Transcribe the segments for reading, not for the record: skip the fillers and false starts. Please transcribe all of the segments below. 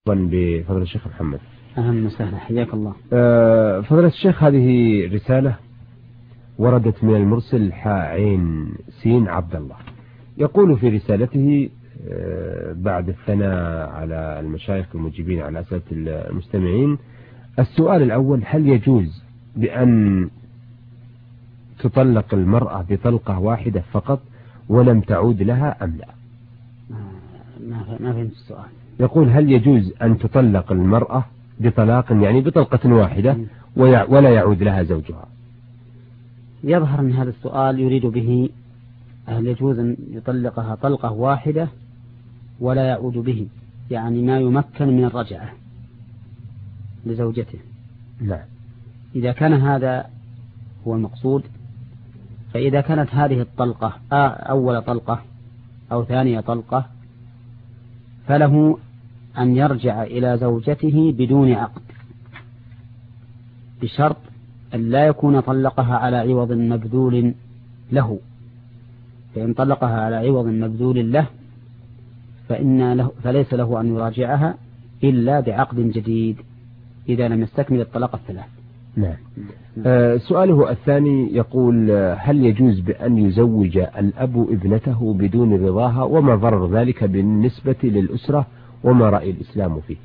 بفضل الشيخ محمد. أهلا وسهلا، حياك الله. فضل الشيخ، هذه رسالة وردت من المرسل عين سين عبد الله، يقول في رسالته بعد الثناء على المشايخ المجيبين على أسئلة المستمعين: السؤال الأول: هل يجوز بأن تطلق المرأة بطلقة واحدة فقط ولم تعود لها أم لا؟ ما فهمت السؤال. يقول: هل يجوز أن تطلق المرأة بطلاق، يعني بطلقة واحدة، ولا يعود لها زوجها؟ يظهر أن هذا السؤال يريد به هل يجوز أن يطلقها طلقة واحدة ولا يعود به، يعني ما يمكن من الرجعة لزوجته. نعم. إذا كان هذا هو المقصود، فإذا كانت هذه الطلقة أول طلقة أو ثانية طلقة، فله أن يرجع إلى زوجته بدون عقد، بشرط أن لا يكون طلقها على عوض مبذول له. فإن طلقها على عوض مبذول له فليس له أن يراجعها إلا بعقد جديد إذا لم يستكمل الطلاق الثلاث. نعم. سؤاله الثاني يقول: هل يجوز بأن يزوج الأب ابنته بدون رضاها، وما ضرر ذلك بالنسبة للأسرة، وما رأي الإسلام فيه؟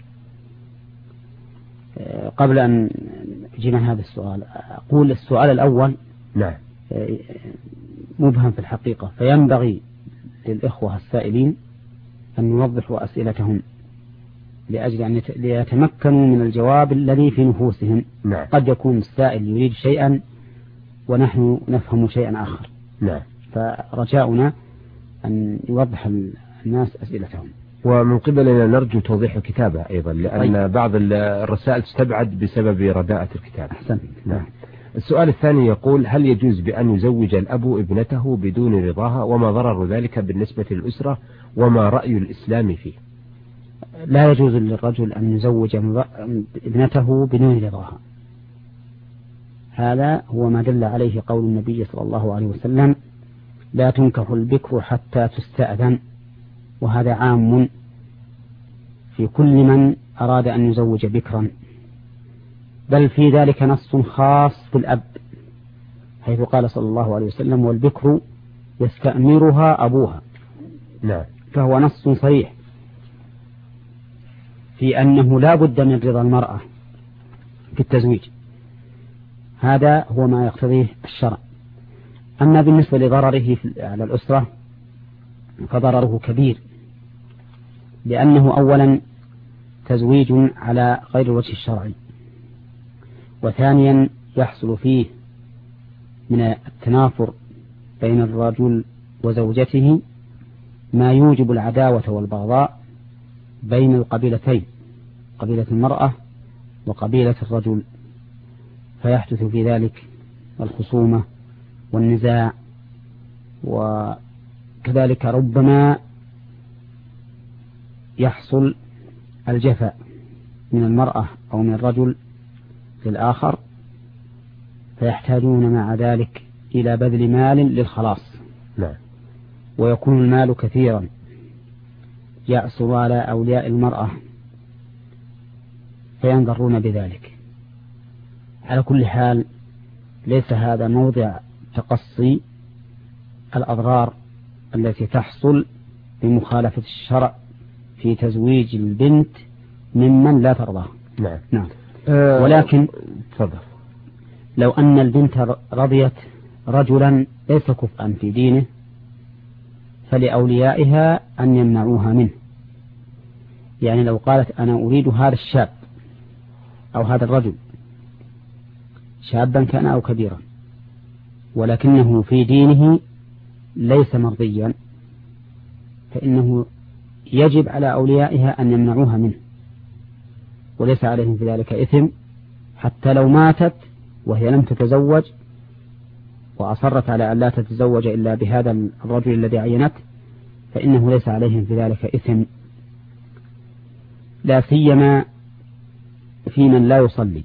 قبل أن أجيب عن هذا السؤال أقول السؤال الأول نعم مبهم في الحقيقة، فينبغي للإخوة السائلين أن يوضحوا أسئلتهم لأجل أن ليتمكنوا من الجواب الذي في نفوسهم. نعم. قد يكون السائل يريد شيئا ونحن نفهم شيئا آخر. نعم. فرجاؤنا أن يوضح الناس أسئلتهم. ومن قبلنا نرجو توضيح الكتابة أيضا، لأن بعض الرسائل تستبعد بسبب رداءة الكتابة. أحسن. نعم. السؤال الثاني يقول: هل يجوز بأن يزوج الأب ابنته بدون رضاها، وما ضرر ذلك بالنسبة للأسرة، وما رأي الإسلام فيه؟ لا يجوز للرجل أن يزوج ابنته بدون رضاها. هذا هو ما دل عليه قول النبي صلى الله عليه وسلم: لا تنكح البكر حتى تستأذن. وهذا عام في كل من أراد أن يزوج بكرا، بل في ذلك نص خاص بالأب، حيث قال صلى الله عليه وسلم: والبكر يستأمرها أبوها. نعم. فهو نص صريح في أنه لا بد من رضا المرأة في التزويج. هذا هو ما يقتضيه الشرع. أما بالنسبة لضرره على الأسرة فضرره كبير، لأنه أولا تزويج على غير الوجه الشرعي، وثانيا يحصل فيه من التنافر بين الرجل وزوجته ما يوجب العداوة والبغضاء بين القبيلتين، قبيلة المرأة وقبيلة الرجل، فيحدث في ذلك الخصومة والنزاع، وكذلك ربما يحصل الجفاء من المرأة أو من الرجل للآخر، فيحتاجون مع ذلك إلى بذل مال للخلاص. نعم. ويكون المال كثيرا يأسر على أولياء المرأة فينضرون بذلك. على كل حال ليس هذا موضع تقصي الأضرار التي تحصل بمخالفة الشرع في تزويج البنت ممن لا ترضاه. نعم. نعم. ولكن تفضل. لو أن البنت رضيت رجلا ليس كفءا في دينه فلأوليائها أن يمنعوها منه. يعني لو قالت: أنا أريد هذا الشاب أو هذا الرجل، شابا كان أو كبيرا، ولكنه في دينه ليس مرضيا، فإنه يجب على أوليائها أن يمنعوها منه، وليس عليهم في ذلك إثم، حتى لو ماتت وهي لم تتزوج وأصرت على أن لا تتزوج إلا بهذا الرجل الذي عينت، فإنه ليس عليهم في ذلك إثم، لا سيما في من لا يصلي،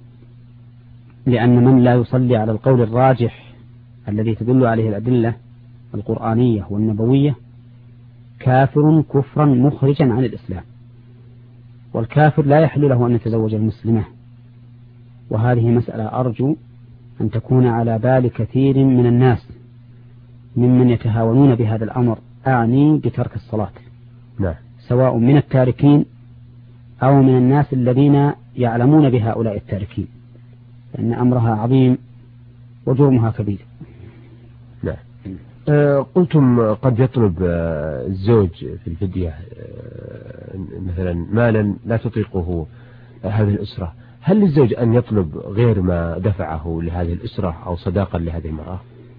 لأن من لا يصلي على القول الراجح الذي تدل عليه الأدلة القرآنية والنبوية كافر كفرا مخرجا عن الإسلام. والكافر لا يحل له أن يتزوج المسلمة. وهذه مسألة أرجو أن تكون على بال كثير من الناس ممن يتهاونون بهذا الأمر، أعني بترك الصلاة، نعم، سواء من التاركين أو من الناس الذين يعلمون بهؤلاء التاركين، لأن أمرها عظيم وجرمها كبير. نعم. قلتم قد يطلب الزوج في الفدية مثلا مالا لا تطيقه هذه الأسرة، هل للزوج أن يطلب غير ما دفعه لهذه الأسرة أو صداقا لهذه المرأة؟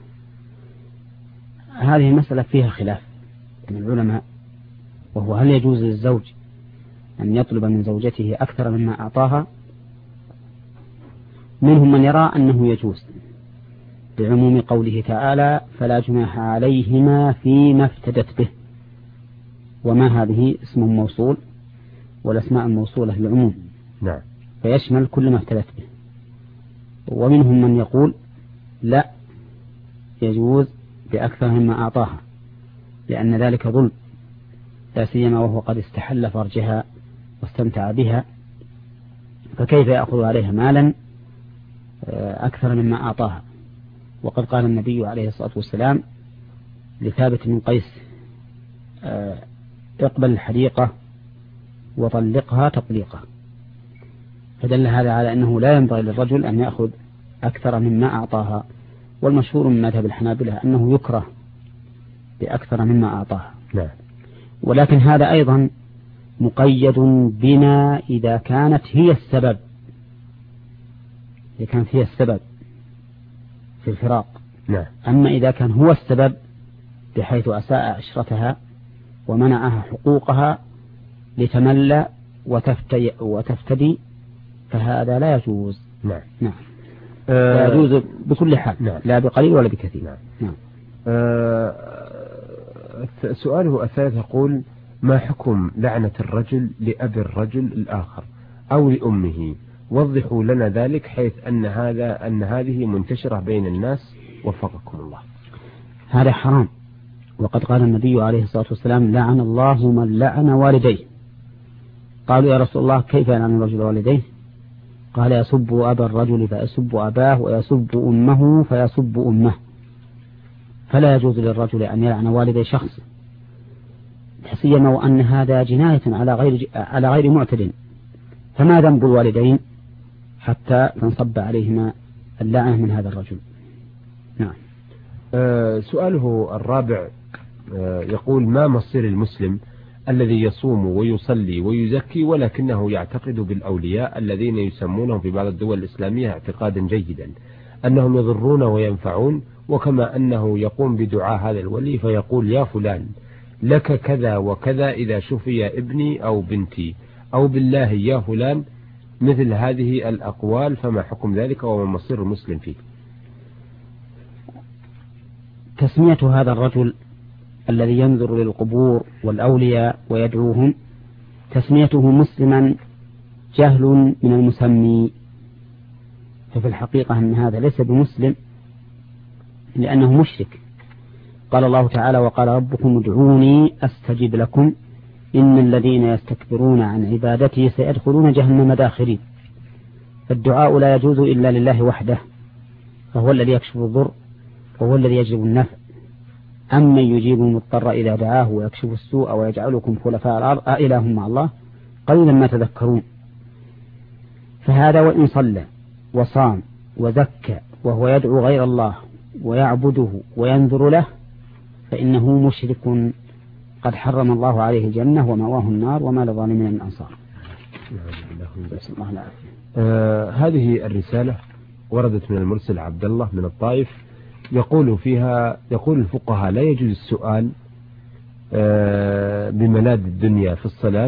هذه مسألة فيها خلاف من العلماء، وهو هل يجوز للزوج أن يطلب من زوجته أكثر مما أعطاها؟ منهم من يرى أنه يجوز بعموم قوله تعالى فلا جناح عليهما فيما افتدت به، وما هذه اسم موصول والأسماء الموصولة للعموم، نعم، فيشمل كل ما افتدت به. ومنهم من يقول لا، يجوز بأكثر مما أعطاها، لأن ذلك ظلم، لا سيما وهو قد استحل فرجها واستمتع بها، فكيف يأخذ عليها مالا أكثر مما أعطاها؟ وقد قال النبي عليه الصلاة والسلام لثابت بن قيس اقبل الحديقة وطلقها تطليقة، فدل هذا على أنه لا ينبغي للرجل أن يأخذ أكثر مما أعطاها. والمشهور من مذهب الحنابلة أنه يكره بأكثر مما أعطاها، نعم. ولكن هذا أيضا مقيد بما إذا كانت هي السبب، إذا كانت هي السبب في الفراق، نعم. أما إذا كان هو السبب بحيث أساء عشرتها ومنعها حقوقها لتملى وتفتدي فهذا لا يجوز. نعم. نعم. لا يجوز بكل حال. نعم. لا بقليل ولا بكثير. نعم. نعم. سؤاله الثالث يقول ما حكم لعنة الرجل لأب الرجل الآخر أو لأمه؟ وضحوا لنا ذلك، حيث أن هذه منتشرة بين الناس وفقكم الله. هذا حرام، وقد قال النبي عليه الصلاة والسلام لعن الله من لعن والديه. قالوا يا رسول الله كيف يلعن الرجل والديه؟ قال يسب أبا الرجل فيسب أباه ويسب أمه فيسب أمه. فلا يجوز للرجل أن يلعن والدي شخص، سيما وأن هذا جناية على غير معتد، فما ذنب الوالدين حتى تنصب عليهما اللعنة من هذا الرجل؟ نعم. سؤاله الرابع يقول ما مصير المسلم الذي يصوم ويصلي ويزكي ولكنه يعتقد بالأولياء الذين يسمونهم في بعض الدول الإسلامية اعتقادا جيدا أنهم يضرون وينفعون، وكما أنه يقوم بدعاء هذا الولي فيقول يا فلان لك كذا وكذا إذا شفي ابني أو بنتي، أو بالله يا فلان، مثل هذه الأقوال، فما حكم ذلك وما مصير المسلم فيه؟ تسمية هذا الرجل الذي ينظر للقبور والأولياء ويدعوهم تسميته مسلما جهل من المسمي، ففي الحقيقة أن هذا ليس بمسلم لأنه مشرك. قال الله تعالى وقال ربكم ادعوني أستجب لكم إن الذين يستكبرون عن عبادتي سيدخلون جهنم داخرين. فالدعاء لا يجوز إلا لله وحده، فهو الذي يكشف الضر وهو الذي يجلب النفع. أما يجيب المضطر إذا دعاه ويكشف السوء ويجعلكم خلفاء الأرض أإله مع الله قليلا ما تذكرون. فهذا وإن صلى وصام وزكى وهو يدعو غير الله ويعبده وينذر له فإنه مشرك قد حرم الله عليه الجنة ومأواه النار وما للظالمين من أنصار. هذه الرسالة وردت من المرسل عبد الله من الطائف، يقول فيها الفقهاء لا يجوز السؤال بملاذ الدنيا في الصلاة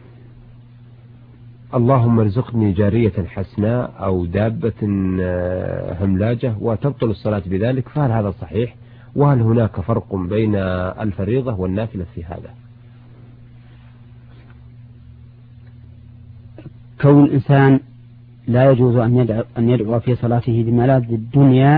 اللهم ارزقني جارية حسناء أو دابة هملاجة وتبطل الصلاة بذلك، فهل هذا صحيح؟ وهل هناك فرق بين الفريضة والنافلة في هذا؟ كون الإنسان لا يجوز أن يدعو في صلاته بملاذ الدنيا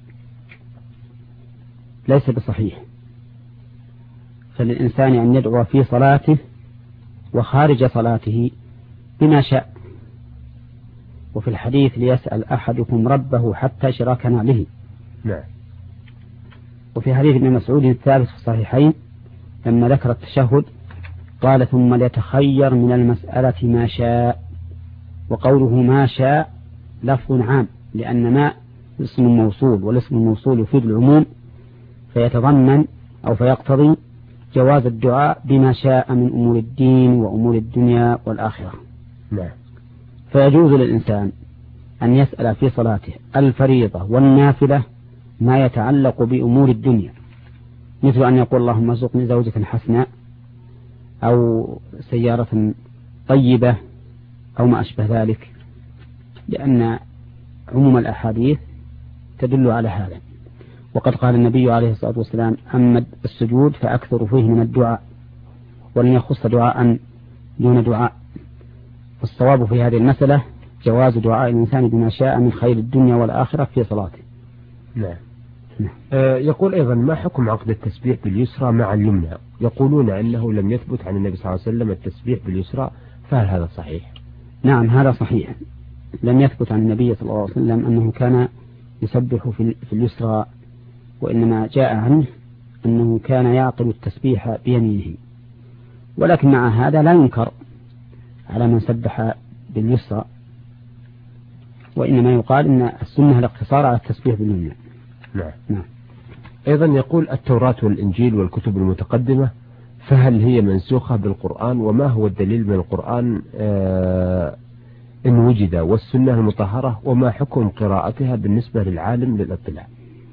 ليس بصحيح، فللإنسان أن يدعو في صلاته وخارج صلاته بما شاء. وفي الحديث ليسأل أحدكم ربه حتى شراكنا به. نعم. وفي حديث ابن مسعود الثابت في الصحيحين لما ذكر التشهد قال ثم ليتخير من المسألة ما شاء. وقوله ما شاء لفظ عام، لأن ما اسم موصول، والاسم الموصول يفيد العموم، فيتضمن أو فيقتضي جواز الدعاء بما شاء من أمور الدين وأمور الدنيا والآخرة. نعم. فيجوز للإنسان أن يسأل في صلاته الفريضة والنافلة ما يتعلق بأمور الدنيا، مثل أن يقول اللهم ارزقني زوجة حسناء أو سيارة طيبة أو ما أشبه ذلك، لأن عموم الأحاديث تدل على هذا. وقد قال النبي عليه الصلاة والسلام أما السجود فأكثر فيه من الدعاء، ولن يخص دعاء دون دعاء. والصواب في هذه المسألة جواز دعاء الإنسان بما شاء من خير الدنيا والآخرة في صلاته. نعم. يقول أيضا ما حكم عقد التسبيح باليسرى مع اليمنى؟ يقولون أنه لم يثبت عن النبي صلى الله عليه وسلم التسبيح باليسرى، فهل هذا صحيح؟ نعم هذا صحيح، لم يثبت عن النبي صلى الله عليه وسلم أنه كان يسبح في اليسرى، وإنما جاء عنه أنه كان يعقد التسبيح بيمينه. ولكن مع هذا لا ينكر على من سبح باليسرى، وإنما يقال إن السنة الاقتصار على التسبيح باليمنى. نعم. أيضا يقول التوراة والإنجيل والكتب المتقدمة فهل هي منسوخة بالقرآن، وما هو الدليل من القرآن إن وجد، والسنة المطهرة، وما حكم قراءتها بالنسبة للعالم للاطلاع؟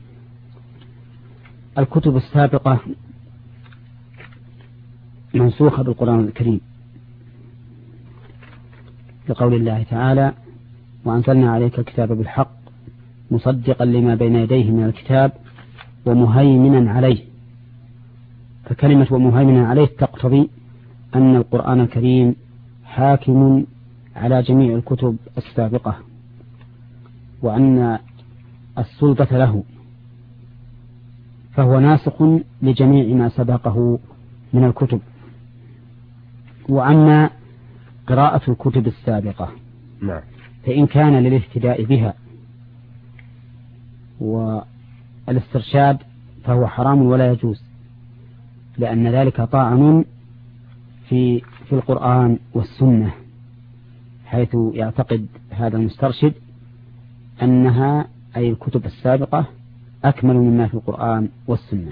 الكتب السابقة منسوخة بالقرآن الكريم لقول الله تعالى وأنزلنا عليك الكتاب بالحق مصدقا لما بين يديه من الكتاب ومهيمنا عليه. فكلمة ومهيمنا عليه تقتضي أن القرآن الكريم حاكم على جميع الكتب السابقة، وأن السلطة له، فهو ناسخ لجميع ما سبقه من الكتب. وأما قراءة الكتب السابقة فإن كان للاهتداء بها والاسترشاد فهو حرام ولا يجوز، لأن ذلك طعن في القرآن والسنة، حيث يعتقد هذا المسترشد أنها أي الكتب السابقة أكمل مما في القرآن والسنة.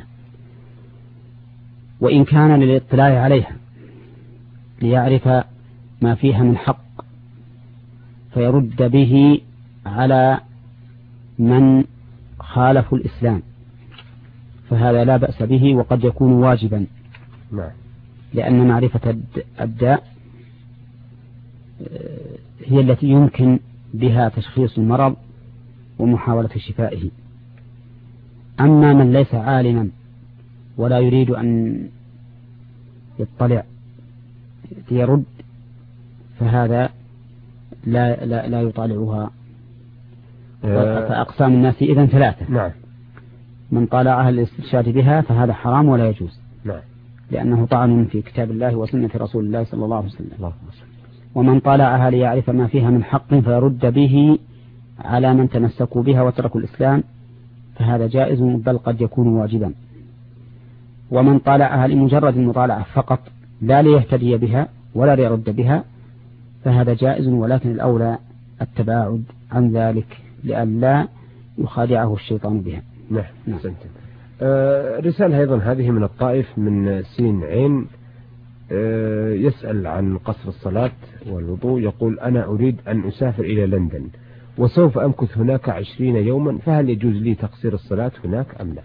وإن كان للاطلاع عليها ليعرف ما فيها من حق فيرد به على من خالفوا الإسلام فهذا لا بأس به، وقد يكون واجبا، لأن معرفة الداء هي التي يمكن بها تشخيص المرض ومحاولة شفائه. أما من ليس عالما ولا يريد أن يطلع يرد فهذا لا يطالعها. فأقسام الناس إذن ثلاثة. من طالعها الاسترشاد بها فهذا حرام ولا يجوز، لأنه طعن في كتاب الله وسنة رسول الله صلى الله عليه وسلم. ومن طالعها ليعرف ما فيها من حق فيرد به على من تمسكوا بها وتركوا الإسلام فهذا جائز، بل قد يكون واجبا. ومن طالعها لمجرد المطالعة فقط لا ليهتدي بها ولا ليرد بها فهذا جائز، ولكن الأولى التباعد عن ذلك لئلا يخادعه الشيطان بها. نعم. رسالة أيضا هذه من الطائف من سين عين، يسأل عن قصر الصلاة والوضوء. يقول أنا أريد أن أسافر إلى لندن وسوف أمكث هناك 20 يوما، فهل يجوز لي تقصير الصلاة هناك أم لا؟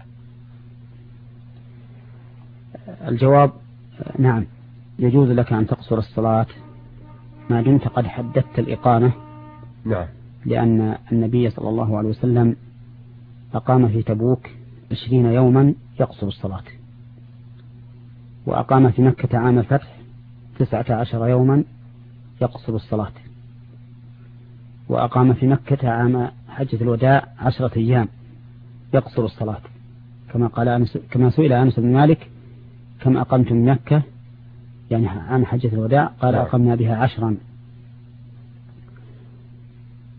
الجواب نعم، يجوز لك أن تقصر الصلاة ما دمت قد حددت الإقامة. لأن النبي صلى الله عليه وسلم أقام في تبوك 20 يوما يقصر الصلاة، وأقام في مكة عام الفتح 19 يوما يقصر الصلاة، وأقام في مكة عام حجة الوداع 10 أيام يقصر الصلاة، كما سئل أنس بن مالك كم أقمت من مكة يعني عام حجة الوداع، قال أقمنا بها 10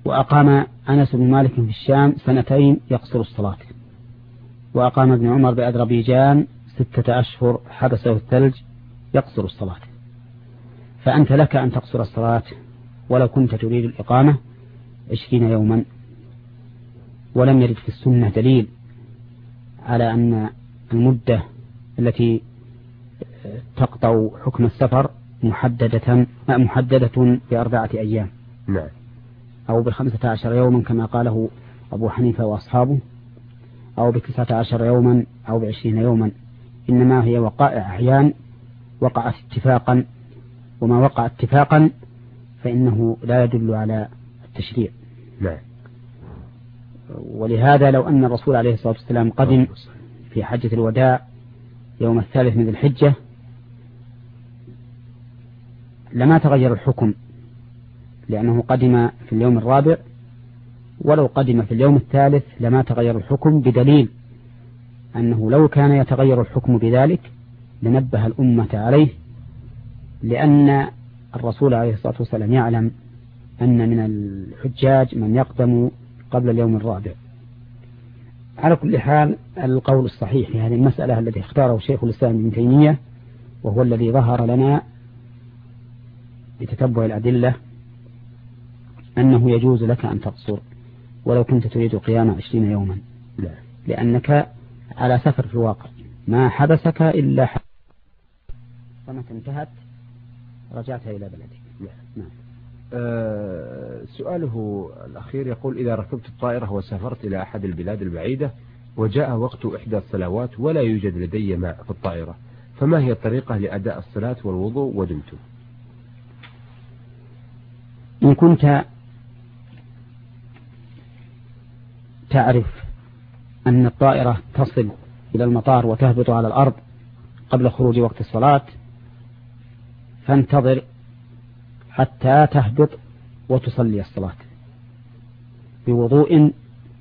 وأقام أنس بن مالك في الشام 2 يقصر الصلاة. وأقام ابن عمر بأذربيجان 6 أشهر حبسه الثلج يقصر الصلاة. فأنت لك أن تقصر الصلاة ولو كنت تريد الإقامة 20 يوما. ولم يرد في السنة دليل على أن المدة التي تقطع حكم السفر محددة ب4 أيام، نعم، أو ب15 يوما كما قاله أبو حنيفة وأصحابه، أو ب19 يوما، أو ب20 يوما. إنما هي وقائع أحيان وقعت اتفاقا، وما وقع اتفاقا فإنه لا يدل على التشريع. نعم. ولهذا لو أن الرسول عليه الصلاة والسلام قدم في حجة الوداع يوم 3 من ذي الحجة لما تغير الحكم، لأنه قدم في اليوم 4، ولو قدم في اليوم 3 لما تغير الحكم، بدليل أنه لو كان يتغير الحكم بذلك لنبه الأمة عليه، لأن الرسول عليه الصلاة والسلام يعلم أن من الحجاج من يقدم قبل اليوم 4. على كل حال القول الصحيح في هذه المسألة الذي اختاره شيخ الإسلام ابن تيمية، وهو الذي ظهر لنا بتتبع الأدلة، أنه يجوز لك أن تقصر ولو كنت تريد قيام 20 يوما، لأنك على سفر في الواقع ما حبسك إلا فمتى انتهت رجعت إلى بلدك. نعم. سؤاله الأخير يقول: إذا ركبت الطائرة وسافرت إلى أحد البلاد البعيدة وجاء وقت إحدى الصلوات ولا يوجد لدي ماء في الطائرة، فما هي الطريقة لأداء الصلاة والوضوء ودمت؟ إن كنت تعرف أن الطائرة تصل إلى المطار وتهبط على الأرض قبل خروج وقت الصلاة، فانتظر حتى تهبط وتصلي الصلاة بوضوء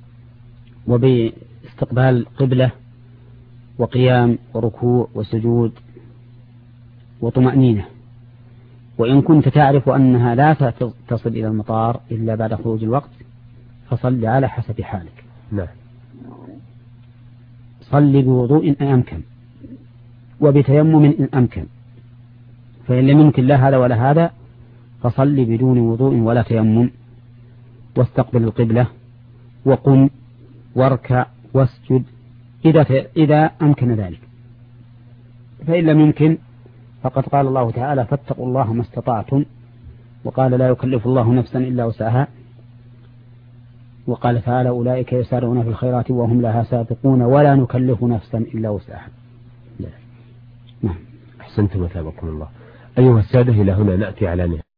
وباستقبال قبلة وقيام وركوع وسجود وطمأنينة. وإن كنت تعرف أنها لا تصل إلى المطار إلا بعد خروج الوقت فصل على حسب حالك. نعم. صل بوضوء إن أمكن وبتيمم إن أمكن، فإن لم يمكن لا هذا ولا هذا فصل بدون وضوء ولا تيمم، واستقبل القبلة وقم واركع واسجد إذا أمكن ذلك. فإن لم يمكن فقد قال الله تعالى: فاتقوا الله ما استطعتم، وقال: لا يكلف الله نفسا إلا وسعها، وقال تعالى: أولئك يسارعون في الخيرات وهم لها سابقون ولا نكلف نفسا إلا وسعها. نعم. أحسنتم وثابكم الله. أيها السادة، إلى هنا نأتي على نهاية